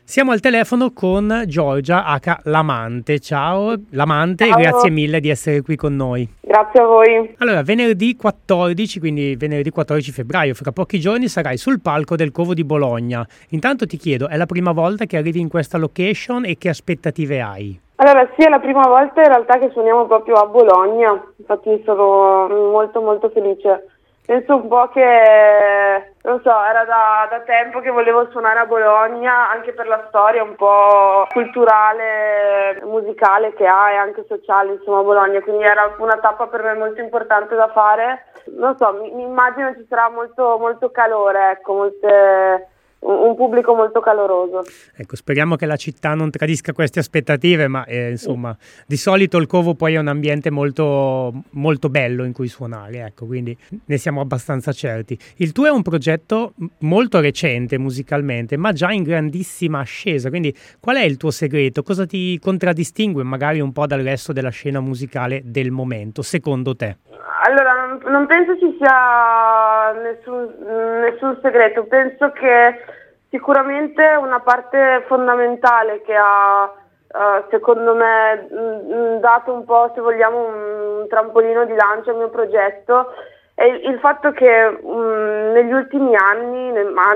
Siamo al telefono con Giorgia H. L'Amante. Ciao L'Amante, Ciao. E grazie mille di essere qui con noi. Grazie a voi. Allora, venerdì 14, quindi venerdì 14 febbraio, fra pochi giorni sarai sul palco del Covo di Bologna. Intanto ti chiedo, è la prima volta che arrivi in questa location e che aspettative hai? Allora, sì, è la prima volta in realtà che suoniamo proprio a Bologna, infatti sono molto molto felice. Penso un po' che, non so, era da tempo che volevo suonare a Bologna, anche per la storia un po' culturale, musicale che ha e anche sociale, insomma, a Bologna, quindi era una tappa per me molto importante da fare. Non so, mi immagino ci sarà molto, molto calore, ecco, un pubblico molto caloroso. Ecco, speriamo che la città non tradisca queste aspettative, ma insomma, di solito il Covo poi è un ambiente molto, molto bello in cui suonare, ecco, quindi ne siamo abbastanza certi. Il tuo è un progetto molto recente musicalmente, ma già in grandissima ascesa, quindi qual è il tuo segreto? Cosa ti contraddistingue magari un po' dal resto della scena musicale del momento, secondo te? Allora, non penso ci sia nessun segreto, penso che sicuramente una parte fondamentale che ha, secondo me, dato un po', se vogliamo, un trampolino di lancio al mio progetto è il fatto che negli ultimi anni,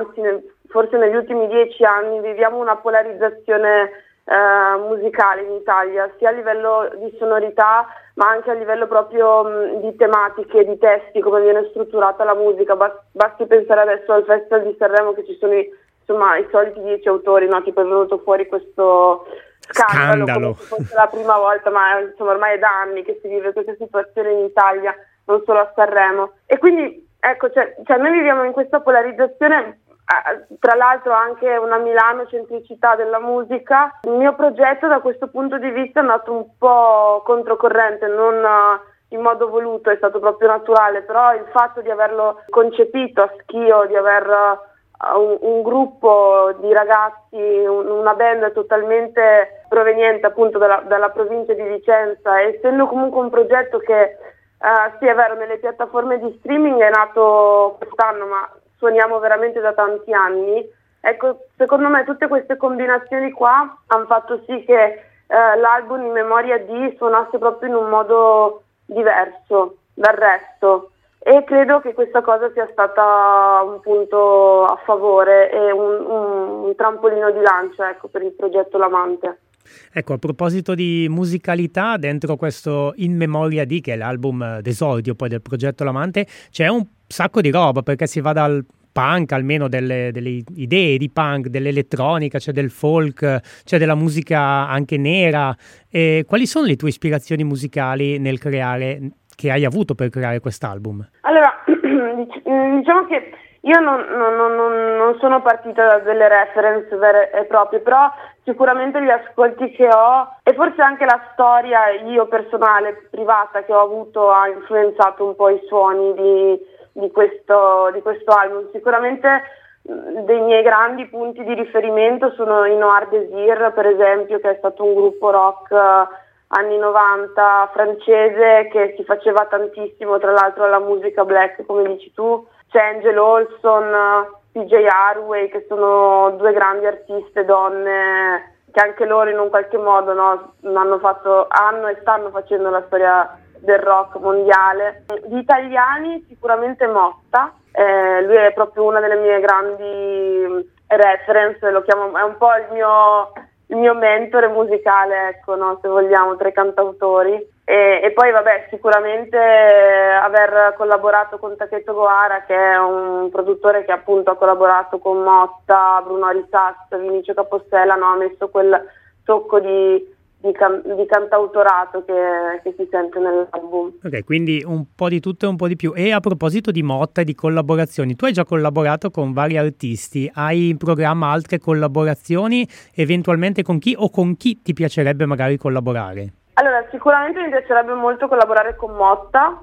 forse negli ultimi 10 anni, viviamo una polarizzazione musicale in Italia, sia a livello di sonorità ma anche a livello proprio di tematiche, di testi, come viene strutturata la musica. Basti pensare adesso al Festival di Sanremo che ci sono i soliti 10 autori, no? Tipo è venuto fuori questo scandalo. Come se fosse la prima volta, ma insomma ormai è da anni che si vive questa situazione in Italia, non solo a Sanremo. E quindi ecco, cioè noi viviamo in questa polarizzazione. Tra l'altro anche una Milano centricità della musica. Il mio progetto da questo punto di vista è andato un po' controcorrente, non in modo voluto, è stato proprio naturale, però il fatto di averlo concepito a Schio, di aver un gruppo di ragazzi, una band totalmente proveniente appunto dalla provincia di Vicenza, essendo comunque un progetto che sì è vero nelle piattaforme di streaming è nato quest'anno, ma suoniamo veramente da tanti anni. Ecco, secondo me tutte queste combinazioni qua hanno fatto sì che l'album In Memoria di suonasse proprio in un modo diverso dal resto e credo che questa cosa sia stata un punto a favore e un trampolino di lancio, ecco, per il progetto L'Amante. Ecco, a proposito di musicalità, dentro questo In Memoria di, che è l'album d'esordio poi del progetto L'Amante, c'è un sacco di roba, perché si va dal punk, almeno delle idee di punk, dell'elettronica, c'è del folk, c'è della musica anche nera. E quali sono le tue ispirazioni musicali che hai avuto per creare quest'album? Allora, diciamo che io non sono partita da delle reference vere e proprie, però sicuramente gli ascolti che ho e forse anche la storia io personale, privata che ho avuto ha influenzato un po' i suoni di questo album. Sicuramente dei miei grandi punti di riferimento sono i Noir Désir, per esempio, che è stato un gruppo rock anni 90 francese che si faceva tantissimo tra l'altro alla musica black, come dici tu. C'è Angel Olson, PJ Harvey, che sono due grandi artiste donne che anche loro in un qualche modo hanno e stanno facendo la storia del rock mondiale. Gli italiani sicuramente Motta, lui è proprio una delle mie grandi reference, lo chiamo, è un po' il mio mentore musicale, ecco, no, se vogliamo, tra i cantautori. E poi vabbè, sicuramente aver collaborato con Taketo Gohara, che è un produttore che appunto ha collaborato con Motta, Bruno Arisas, Vinicio Capostela, no, ha messo quel tocco di cantautorato che si sente nell'album. Ok, quindi un po' di tutto e un po' di più. E a proposito di Motta e di collaborazioni, tu hai già collaborato con vari artisti, hai in programma altre collaborazioni, eventualmente con chi o con chi ti piacerebbe magari collaborare? Allora, sicuramente mi piacerebbe molto collaborare con Motta,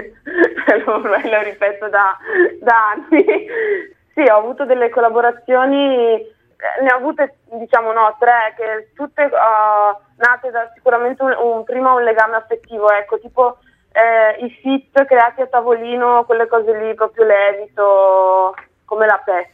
lo ripeto da anni. Sì, ho avuto delle collaborazioni, ne ho avute diciamo tre, che tutte nate da sicuramente prima un legame affettivo, ecco, tipo i feat creati a tavolino, quelle cose lì proprio le evito come la peste.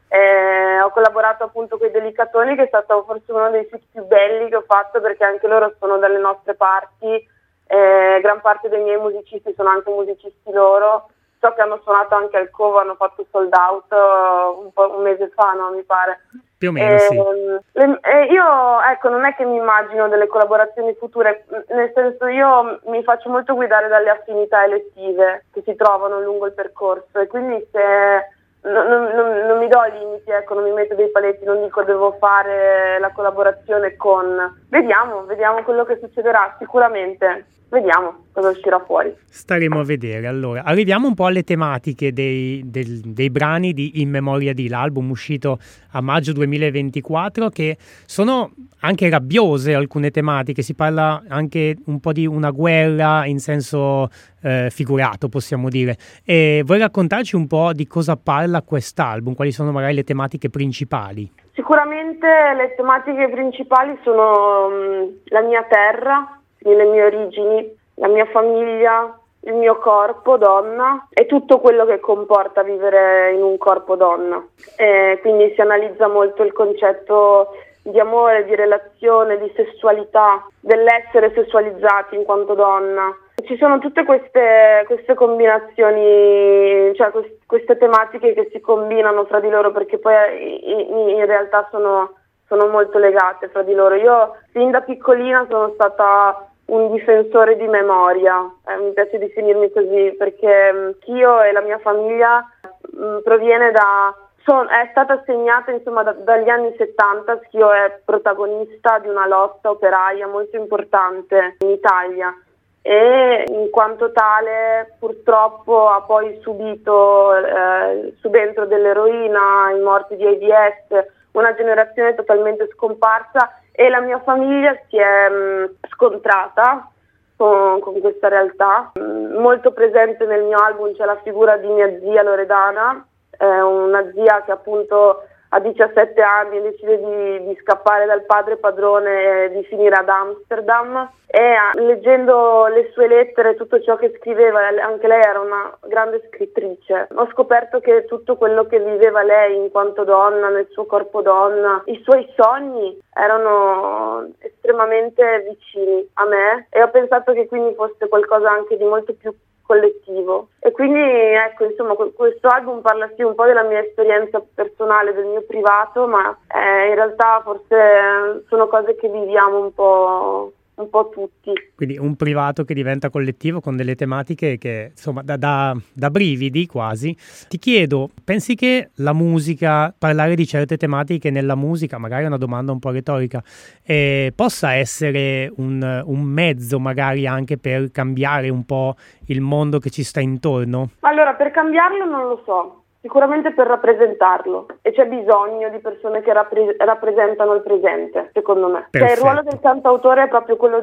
Ho collaborato appunto con i Delicatoni, che è stato forse uno dei feat più belli che ho fatto, perché anche loro sono dalle nostre parti, gran parte dei miei musicisti sono anche musicisti loro. So che hanno suonato anche al Covo, hanno fatto sold out un mese fa, no, mi pare. Più o meno, sì. Io, ecco, non è che mi immagino delle collaborazioni future, nel senso, io mi faccio molto guidare dalle affinità elettive che si trovano lungo il percorso, e quindi se non mi do limiti, ecco, non mi metto dei paletti, non dico devo fare la collaborazione con... Vediamo quello che succederà, sicuramente. Vediamo cosa uscirà fuori. Staremo a vedere. Allora, arriviamo un po' alle tematiche dei brani di In Memoria di, l'album uscito a maggio 2024, che sono anche rabbiose alcune tematiche. Si parla anche un po' di una guerra in senso figurato, possiamo dire. E vuoi raccontarci un po' di cosa parla quest'album? Quali sono magari le tematiche principali? Sicuramente le tematiche principali sono la mia terra, le mie origini, la mia famiglia, il mio corpo donna e tutto quello che comporta vivere in un corpo donna. Quindi si analizza molto il concetto di amore, di relazione, di sessualità, dell'essere sessualizzati in quanto donna. Ci sono tutte queste combinazioni, cioè queste tematiche che si combinano fra di loro, perché poi in realtà sono molto legate fra di loro. Io fin da piccolina sono stata un difensore di memoria, mi piace definirmi così, perché io e la mia famiglia è stata segnata insomma dagli anni 70. Schio è protagonista di una lotta operaia molto importante in Italia e in quanto tale purtroppo ha poi subito subentro dell'eroina, i morti di AIDS, una generazione totalmente scomparsa, e la mia famiglia si è scontrata con questa realtà. Molto presente nel mio album c'è la figura di mia zia Loredana, una zia che appunto a 17 anni decide di scappare dal padre padrone e di finire ad Amsterdam, e leggendo le sue lettere, tutto ciò che scriveva, anche lei era una grande scrittrice, ho scoperto che tutto quello che viveva lei in quanto donna, nel suo corpo donna, i suoi sogni erano estremamente vicini a me, e ho pensato che quindi fosse qualcosa anche di molto più collettivo. E quindi ecco, insomma, questo album parla sì un po' della mia esperienza personale, del mio privato, ma in realtà forse sono cose che viviamo un po' tutti. Quindi un privato che diventa collettivo con delle tematiche che insomma da brividi quasi. Ti chiedo, pensi che la musica, parlare di certe tematiche nella musica, magari è una domanda un po' retorica, possa essere un mezzo magari anche per cambiare un po' il mondo che ci sta intorno? Allora, per cambiarlo non lo so. Sicuramente per rappresentarlo, e c'è bisogno di persone che rappresentano il presente, secondo me. Cioè, il ruolo del cantautore è proprio quello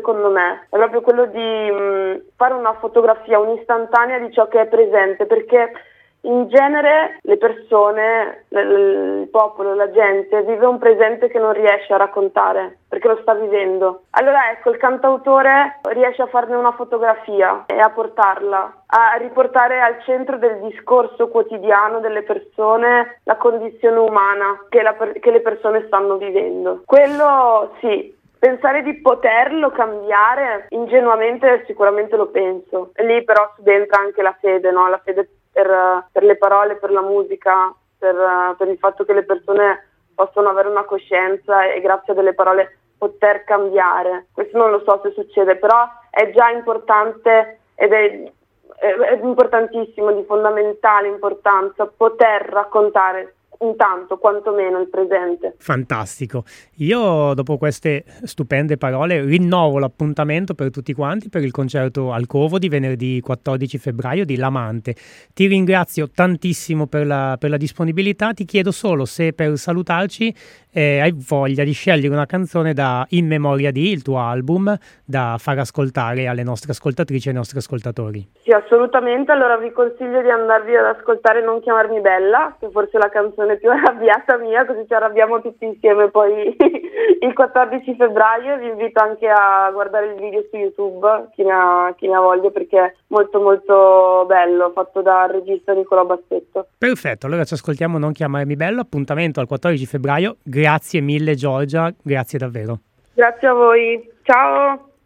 di fare una fotografia, un'istantanea di ciò che è presente, perché in genere le persone, il popolo, la gente vive un presente che non riesce a raccontare perché lo sta vivendo. Allora ecco, il cantautore riesce a farne una fotografia e a portarla, a riportare al centro del discorso quotidiano delle persone la condizione umana che le persone stanno vivendo. Quello sì. Pensare di poterlo cambiare ingenuamente sicuramente lo penso. E lì però subentra anche la fede, no? La fede per le parole, per la musica, per il fatto che le persone possono avere una coscienza e grazie a delle parole poter cambiare. Questo non lo so se succede, però è già importante ed è importantissimo, di fondamentale importanza poter raccontare intanto quantomeno il presente. Fantastico. Io dopo queste stupende parole rinnovo l'appuntamento per tutti quanti per il concerto al Covo di venerdì 14 febbraio di L'Amante. Ti ringrazio tantissimo per la disponibilità. Ti chiedo solo se per salutarci hai voglia di scegliere una canzone da In Memoria di, il tuo album, da far ascoltare alle nostre ascoltatrici e ai nostri ascoltatori. Sì, assolutamente. Allora vi consiglio di andarvi ad ascoltare Non chiamarmi bella, che forse è la canzone versione più arrabbiata mia, così ci arrabbiamo tutti insieme poi il 14 febbraio. Vi invito anche a guardare il video su YouTube, chi ne ha voglia, perché è molto molto bello, fatto dal regista Nicolò Bassetto. Perfetto, allora ci ascoltiamo Non chiamarmi bello, appuntamento al 14 febbraio. Grazie mille Giorgia, grazie davvero. Grazie a voi, ciao!